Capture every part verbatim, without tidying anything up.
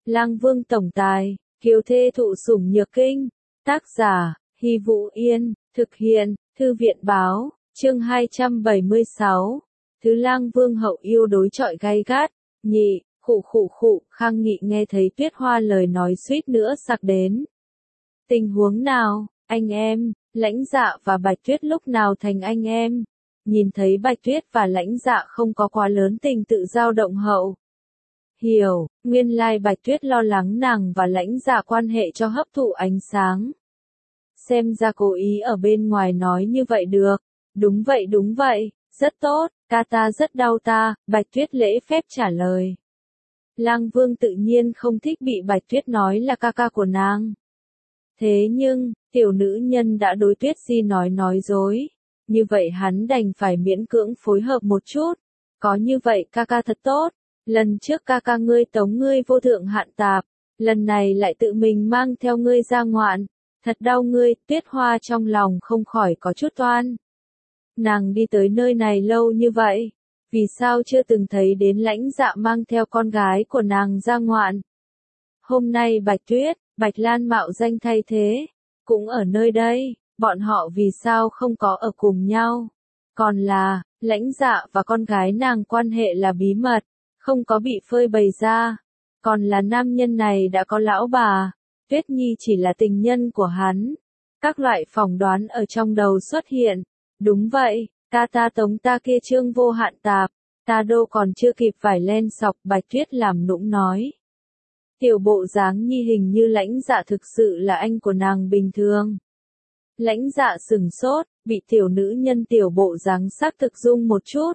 Lang Vương tổng tài, kiều thê thụ sủng nhược kinh. Tác giả, Hy Vũ Yên, thực hiện, Thư viện báo, chương hai trăm bảy mươi sáu. Thứ Lang Vương hậu yêu đối chọi gay gắt, nhị, khụ khụ khụ, Khang Nghị nghe thấy Tuyết Hoa lời nói suýt nữa sặc đến. Tình huống nào, anh em, Lãnh Dạ và Bạch Tuyết lúc nào thành anh em? Nhìn thấy Bạch Tuyết và Lãnh Dạ không có quá lớn tình tự dao động hậu. Hiểu, nguyên lai Bạch Tuyết lo lắng nàng và Lãnh Dạ quan hệ cho hấp thụ ánh sáng. Xem ra cố ý ở bên ngoài nói như vậy được. Đúng vậy đúng vậy, rất tốt, ca ta rất đau ta, Bạch Tuyết lễ phép trả lời. Lang Vương tự nhiên không thích bị Bạch Tuyết nói là ca ca của nàng. Thế nhưng, tiểu nữ nhân đã đối Tuyết Di nói nói dối. Như vậy hắn đành phải miễn cưỡng phối hợp một chút. Có như vậy ca ca thật tốt. Lần trước ca ca ngươi tống ngươi vô thượng hạn tạp. Lần này lại tự mình mang theo ngươi ra ngoạn. Thật đau ngươi, Tuyết Hoa trong lòng không khỏi có chút toan. Nàng đi tới nơi này lâu như vậy. Vì sao chưa từng thấy đến Lãnh Dạ mang theo con gái của nàng ra ngoạn? Hôm nay Bạch Tuyết, Bạch Lan mạo danh thay thế. Cũng ở nơi đây, bọn họ vì sao không có ở cùng nhau? Còn là, Lãnh Dạ và con gái nàng quan hệ là bí mật, không có bị phơi bày ra. Còn là nam nhân này đã có lão bà, Tuyết Nhi chỉ là tình nhân của hắn. Các loại phỏng đoán ở trong đầu xuất hiện. Đúng vậy, ca ta tống ta kia trương vô hạn tạp, ta đô còn chưa kịp phải len sọc, Bạch Tuyết làm nũng nói. Tiểu bộ dáng nhi hình như Lãnh Dạ thực sự là anh của nàng bình thường. Lãnh Dạ sừng sốt, bị tiểu nữ nhân tiểu bộ dáng sắc thực dung một chút.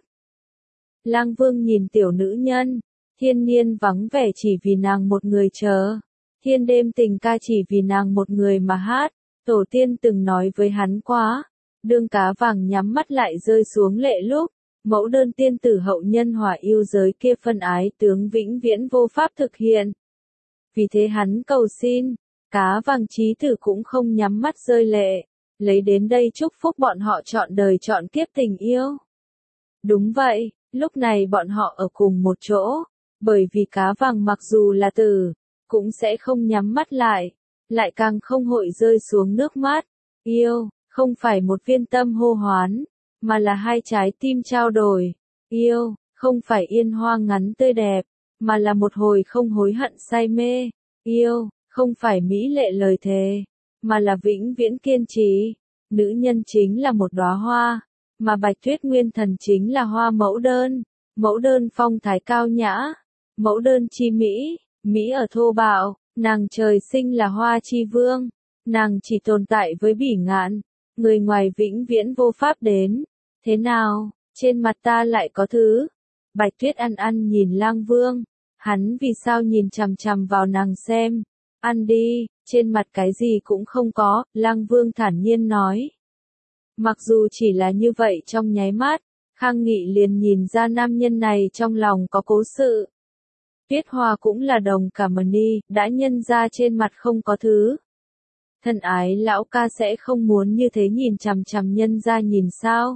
Lang Vương nhìn tiểu nữ nhân, thiên niên vắng vẻ chỉ vì nàng một người chờ. Thiên đêm tình ca chỉ vì nàng một người mà hát. Tổ tiên từng nói với hắn quá. Đương cá vàng nhắm mắt lại rơi xuống lệ lúc. Mẫu đơn tiên tử hậu nhân hỏa yêu giới kia phân ái tướng vĩnh viễn vô pháp thực hiện. Vì thế hắn cầu xin, cá vàng chí tử cũng không nhắm mắt rơi lệ, lấy đến đây chúc phúc bọn họ trọn đời trọn kiếp tình yêu. Đúng vậy, lúc này bọn họ ở cùng một chỗ, bởi vì cá vàng mặc dù là tử, cũng sẽ không nhắm mắt lại, lại càng không hội rơi xuống nước mắt. Yêu, không phải một viên tâm hô hoán, mà là hai trái tim trao đổi. Yêu, không phải yên hoa ngắn tươi đẹp, mà là một hồi không hối hận say mê. Yêu, không phải mỹ lệ lời thề, mà là vĩnh viễn kiên trì. Nữ nhân chính là một đóa hoa, mà Bạch Tuyết nguyên thần chính là hoa mẫu đơn. Mẫu đơn phong thái cao nhã, mẫu đơn chi mỹ, mỹ ở thô bạo, nàng trời sinh là hoa chi vương. Nàng chỉ tồn tại với bỉ ngạn, người ngoài vĩnh viễn vô pháp đến. Thế nào, trên mặt ta lại có thứ? Bạch Tuyết ăn ăn nhìn Lang Vương. Hắn vì sao nhìn chằm chằm vào nàng xem? Ăn đi, trên mặt cái gì cũng không có, Lang Vương thản nhiên nói. Mặc dù chỉ là như vậy trong nháy mắt, Khang Nghị liền nhìn ra nam nhân này trong lòng có cố sự. Tuyết Hoa cũng là đồng cảm ni, đã nhân ra trên mặt không có thứ. Thân ái lão ca sẽ không muốn như thế nhìn chằm chằm nhân ra nhìn sao?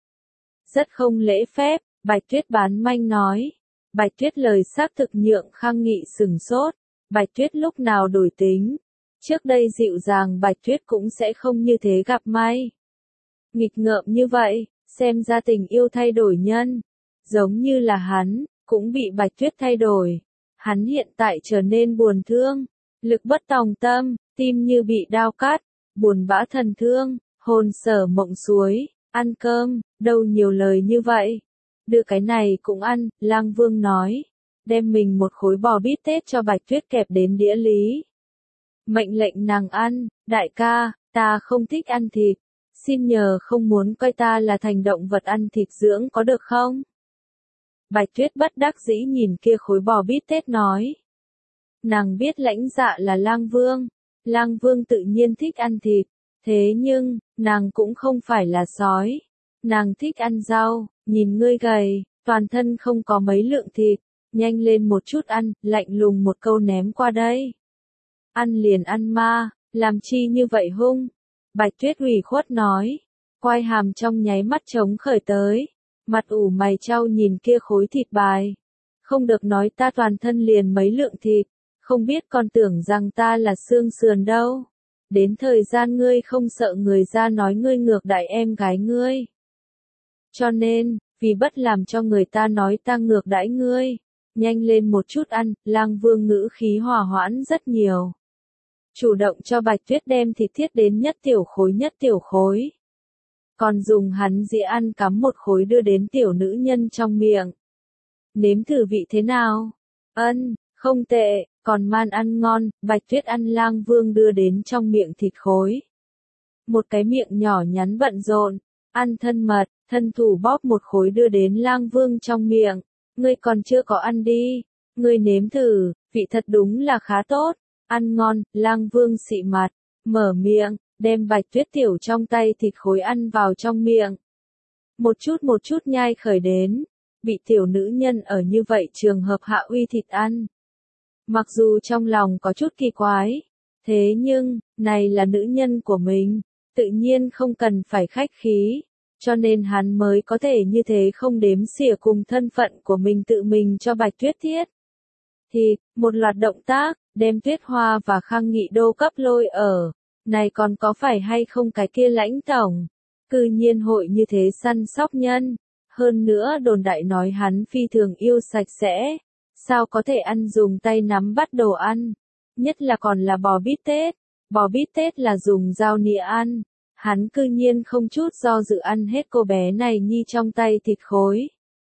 Rất không lễ phép, Bạch Tuyết bán manh nói. Bạch Tuyết lời xác thực nhượng Khang Nghị sừng sốt. Bạch Tuyết lúc nào đổi tính. Trước đây dịu dàng Bạch Tuyết cũng sẽ không như thế gặp may. Nghịch ngợm như vậy, xem ra tình yêu thay đổi nhân. Giống như là hắn, cũng bị Bạch Tuyết thay đổi. Hắn hiện tại trở nên buồn thương, lực bất tòng tâm, tim như bị đao cắt, buồn bã thần thương, hồn sở mộng suối, ăn cơm, đâu nhiều lời như vậy. Đưa cái này cũng ăn, Lang Vương nói. Đem mình một khối bò bít tết cho Bạch Tuyết kẹp đến đĩa lý. Mệnh lệnh nàng ăn, đại ca, ta không thích ăn thịt. Xin nhờ không muốn coi ta là thành động vật ăn thịt dưỡng có được không? Bạch Tuyết bất đắc dĩ nhìn kia khối bò bít tết nói. Nàng biết Lãnh Dạ là Lang Vương. Lang Vương tự nhiên thích ăn thịt. Thế nhưng, nàng cũng không phải là sói. Nàng thích ăn rau, nhìn ngươi gầy, toàn thân không có mấy lượng thịt. Nhanh lên một chút ăn, lạnh lùng một câu ném qua đây. Ăn liền ăn ma, làm chi như vậy hung? Bạch Tuyết ủy khuất nói. Quai hàm trong nháy mắt trống khởi tới. Mặt ủ mày trao nhìn kia khối thịt bài. Không được nói ta toàn thân liền mấy lượng thịt. không biết còn tưởng rằng ta là xương sườn đâu. Đến thời gian ngươi không sợ người ra nói ngươi ngược đãi em gái ngươi. Cho nên, vì bất làm cho người ta nói ta ngược đãi ngươi, nhanh lên một chút ăn, Lang Vương ngữ khí hòa hoãn rất nhiều. Chủ động cho Bạch Tuyết đem thịt thiết đến nhất tiểu khối nhất tiểu khối. Còn dùng hắn dĩa ăn cắm một khối đưa đến tiểu nữ nhân trong miệng. Nếm thử vị thế nào? Ân, không tệ, còn man ăn ngon, Bạch Tuyết ăn Lang Vương đưa đến trong miệng thịt khối. Một cái miệng nhỏ nhắn bận rộn, ăn thân mật, thân thủ bóp một khối đưa đến Lang Vương trong miệng. Ngươi còn chưa có ăn đi, ngươi nếm thử, vị thật đúng là khá tốt, ăn ngon, Lang Vương xị mặt, mở miệng, đem Bạch Tuyết tiểu trong tay thịt khối ăn vào trong miệng. Một chút một chút nhai khởi đến, bị tiểu nữ nhân ở như vậy trường hợp hạ uy thịt ăn. Mặc dù trong lòng có chút kỳ quái, thế nhưng, này là nữ nhân của mình, tự nhiên không cần phải khách khí, cho nên hắn mới có thể như thế không đếm xỉa cùng thân phận của mình tự mình cho Bạch Tuyết thiết. Thì, một loạt động tác, đem Tuyết Hoa và Khang Nghị đô cấp lôi ở, này còn có phải hay không cái kia lãnh tổng, cư nhiên hội như thế săn sóc nhân, hơn nữa đồn đại nói hắn phi thường yêu sạch sẽ, sao có thể ăn dùng tay nắm bắt đồ ăn, nhất là còn là bò bít tết, bò bít tết là dùng dao nĩa ăn, hắn cư nhiên không chút do dự ăn hết cô bé này nhi trong tay thịt khối.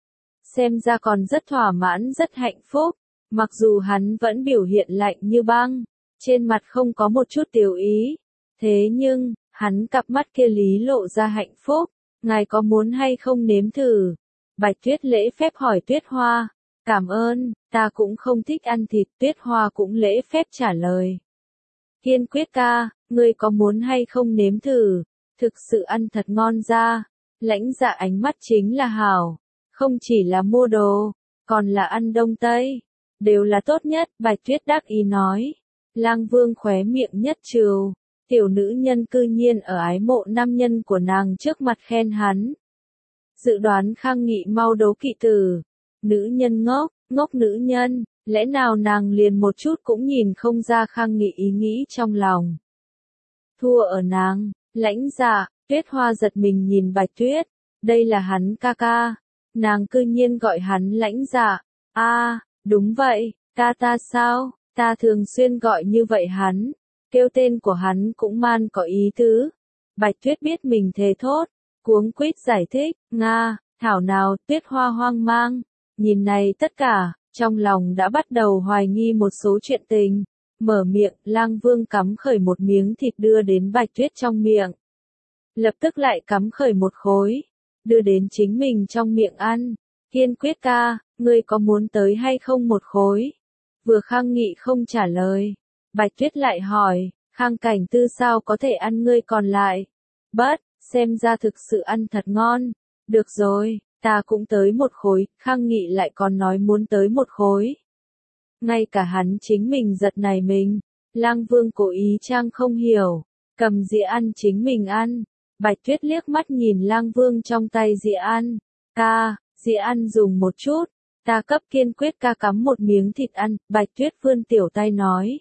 Xem ra còn rất thỏa mãn rất hạnh phúc, mặc dù hắn vẫn biểu hiện lạnh như băng, trên mặt không có một chút tiểu ý, thế nhưng, hắn cặp mắt kia lý lộ ra hạnh phúc, ngài có muốn hay không nếm thử? Bạch Tuyết lễ phép hỏi Tuyết Hoa, cảm ơn, ta cũng không thích ăn thịt, Tuyết Hoa cũng lễ phép trả lời. Kiên quyết ca, ngươi có muốn hay không nếm thử, thực sự ăn thật ngon ra, lãnh dạ ánh mắt chính là hảo, không chỉ là mua đồ, còn là ăn đông tây, đều là tốt nhất, Bạch Tuyết đắc ý nói. Lang Vương khóe miệng nhất trừ, tiểu nữ nhân cư nhiên ở ái mộ nam nhân của nàng trước mặt khen hắn. Dự đoán Khang Nghị mau đấu kỵ tử, nữ nhân ngốc, ngốc nữ nhân, lẽ nào nàng liền một chút cũng nhìn không ra Khang Nghị ý nghĩ trong lòng. Thua ở nàng, lãnh dạ, Tuyết Hoa giật mình nhìn Bạch Tuyết, đây là hắn ca ca, nàng cư nhiên gọi hắn lãnh dạ, a đúng vậy, ca ta sao, ta thường xuyên gọi như vậy hắn, kêu tên của hắn cũng man có ý tứ. Bạch Tuyết biết mình thề thốt, cuống quýt giải thích, Nga, thảo nào, Tuyết Hoa hoang mang, nhìn này tất cả, trong lòng đã bắt đầu hoài nghi một số chuyện tình, mở miệng, Lang Vương cắm khởi một miếng thịt đưa đến Bạch Tuyết trong miệng. Lập tức lại cắm khởi một khối, đưa đến chính mình trong miệng ăn, kiên quyết ca, ngươi có muốn tới hay không một khối? Vừa Khang Nghị không trả lời, Bạch Tuyết lại hỏi, Khang Cảnh Tư sao có thể ăn ngươi còn lại? Bất, xem ra thực sự ăn thật ngon, được rồi, ta cũng tới một khối, Khang Nghị lại còn nói muốn tới một khối. Ngay cả hắn chính mình giật này mình, Lang Vương cố ý trang không hiểu, cầm dĩa ăn chính mình ăn, Bạch Tuyết liếc mắt nhìn Lang Vương trong tay dĩa ăn, ca, dĩa ăn dùng một chút, ta cấp kiên quyết ca cắm một miếng thịt ăn, Bạch Tuyết vươn tiểu tay nói.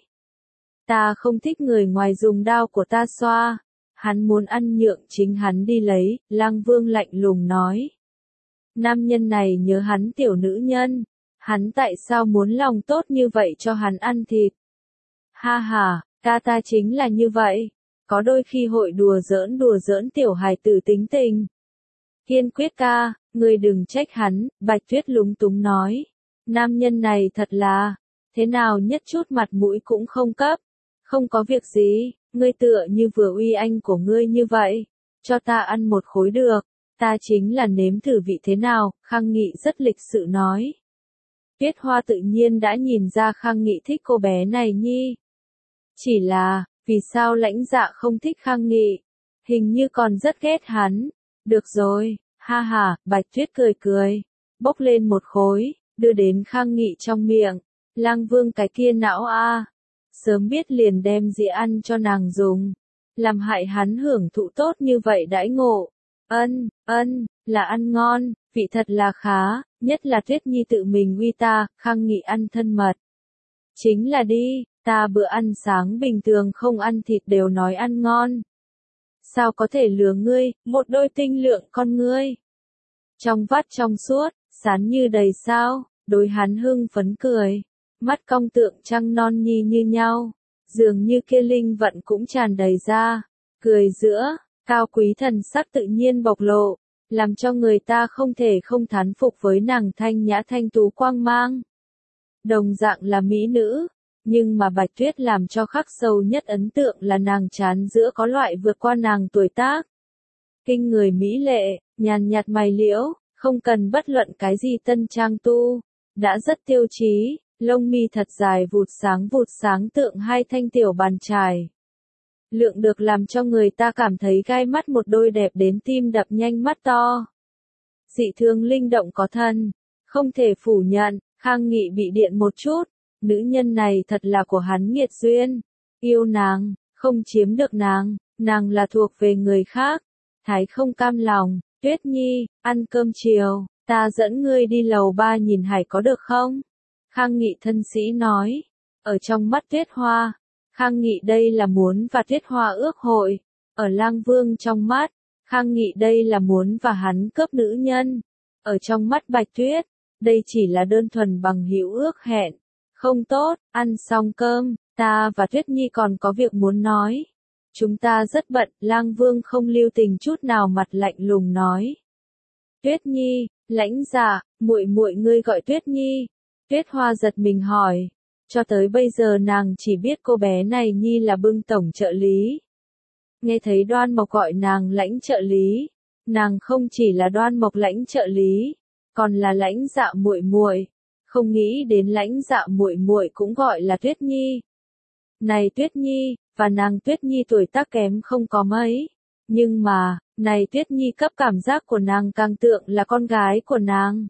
Ta không thích người ngoài dùng đao của ta xoa, hắn muốn ăn nhượng chính hắn đi lấy, Lang Vương lạnh lùng nói. Nam nhân này nhớ hắn tiểu nữ nhân, hắn tại sao muốn lòng tốt như vậy cho hắn ăn thịt? Ha ha, ca ta chính là như vậy, có đôi khi hội đùa giỡn đùa giỡn tiểu hài tử tính tình. Kiên quyết ca, ngươi đừng trách hắn, Bạch Tuyết lúng túng nói. Nam nhân này thật là, thế nào nhất chút mặt mũi cũng không cấp. Không có việc gì, ngươi tựa như vừa uy anh của ngươi như vậy, cho ta ăn một khối được, ta chính là nếm thử vị thế nào, Khang Nghị rất lịch sự nói. Tuyết Hoa tự nhiên đã nhìn ra Khang Nghị thích cô bé này nhi. Chỉ là, vì sao lãnh dạ không thích Khang Nghị, hình như còn rất ghét hắn. Được rồi, ha ha, Bạch Tuyết cười cười, bốc lên một khối, đưa đến Khang Nghị trong miệng, Lang Vương cái kia não a. Sớm biết liền đem dĩa ăn cho nàng dùng, làm hại hắn hưởng thụ tốt như vậy đãi ngộ. Ân, ân, là ăn ngon, vị thật là khá, nhất là Tuyết Nhi tự mình uy ta, Khang Nghị ăn thân mật. Chính là đi, ta bữa ăn sáng bình thường không ăn thịt đều nói ăn ngon. Sao có thể lừa ngươi, một đôi tinh lượng con ngươi. Trong vắt trong suốt, sán như đầy sao, đối hắn hưng phấn cười. Mắt cong tượng trăng non nhi như nhau, dường như kia linh vận cũng tràn đầy ra. Cười giữa, cao quý thần sắc tự nhiên bộc lộ, làm cho người ta không thể không thán phục với nàng thanh nhã thanh tú quang mang. Đồng dạng là mỹ nữ, nhưng mà Bạch Tuyết làm cho khắc sâu nhất ấn tượng là nàng trán giữa có loại vượt qua nàng tuổi tác. Kinh người mỹ lệ, nhàn nhạt mày liễu, không cần bất luận cái gì tân trang tu, đã rất tiêu chí, lông mi thật dài vụt sáng vụt sáng tượng hai thanh tiểu bàn chải. Lượng được làm cho người ta cảm thấy gai mắt một đôi đẹp đến tim đập nhanh mắt to. Dị thường linh động có thân, không thể phủ nhận, Khang Nghị bị điện một chút, nữ nhân này thật là của hắn nghiệt duyên, yêu nàng, không chiếm được nàng, nàng là thuộc về người khác, Thái không cam lòng, Tuyết Nhi, ăn cơm chiều, ta dẫn ngươi đi lầu ba nhìn hải có được không? Khang Nghị thân sĩ nói, ở trong mắt Tuyết Hoa, Khang Nghị đây là muốn và Tuyết Hoa ước hội, ở Lang Vương trong mắt, Khang Nghị đây là muốn và hắn cướp nữ nhân, ở trong mắt Bạch Tuyết, đây chỉ là đơn thuần bằng hữu ước hẹn, không tốt, ăn xong cơm, ta và Tuyết Nhi còn có việc muốn nói. Chúng ta rất bận, Lang Vương không lưu tình chút nào mặt lạnh lùng nói. Tuyết Nhi, lãnh dạ, muội muội ngươi gọi Tuyết Nhi. Tuyết Hoa giật mình hỏi, cho tới bây giờ nàng chỉ biết cô bé này Nhi là Bưng tổng trợ lý. Nghe thấy Đoan Mộc gọi nàng lãnh trợ lý, nàng không chỉ là Đoan Mộc lãnh trợ lý, còn là lãnh dạ muội muội, không nghĩ đến lãnh dạ muội muội cũng gọi là Tuyết Nhi. Này Tuyết Nhi, và nàng Tuyết Nhi tuổi tác kém không có mấy, nhưng mà, này Tuyết Nhi cấp cảm giác của nàng càng tượng là con gái của nàng.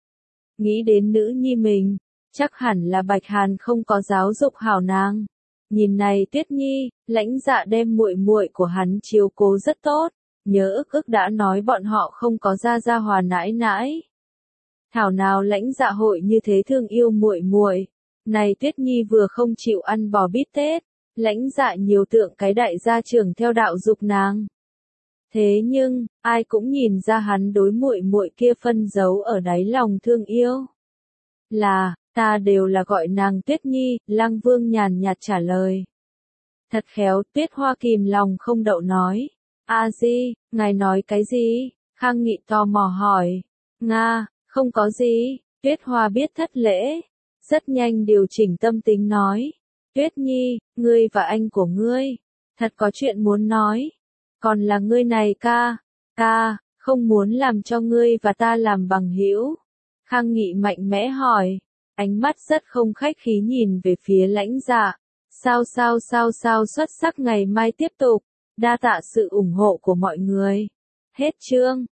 Nghĩ đến nữ nhi mình, chắc hẳn là Bạch Hàn không có giáo dục hảo nàng. Nhìn này Tuyết Nhi, lãnh dạ đem muội muội của hắn chiếu cố rất tốt, nhớ ức ức đã nói bọn họ không có gia gia hòa nãi nãi. Thảo nào lãnh dạ hội như thế thương yêu muội muội. Này Tuyết Nhi vừa không chịu ăn bò bít tết, lãnh dạ nhiều tượng cái đại gia trưởng theo đạo dục nàng. Thế nhưng, ai cũng nhìn ra hắn đối muội muội kia phân giấu ở đáy lòng thương yêu. Là, ta đều là gọi nàng Tuyết Nhi, Lăng Vương nhàn nhạt trả lời. Thật khéo, Tuyết Hoa kìm lòng không đậu nói. A Di, ngài nói cái gì? Khang Nghị tò mò hỏi. Nga, không có gì, Tuyết Hoa biết thất lễ. Rất nhanh điều chỉnh tâm tính nói. Tuyết Nhi, ngươi và anh của ngươi, thật có chuyện muốn nói. Còn là ngươi này ca, ca, không muốn làm cho ngươi và ta làm bằng hữu. Khang Nghị mạnh mẽ hỏi, ánh mắt rất không khách khí nhìn về phía lãnh dạ. Sao sao sao sao xuất sắc ngày mai tiếp tục, đa tạ sự ủng hộ của mọi người. Hết chương.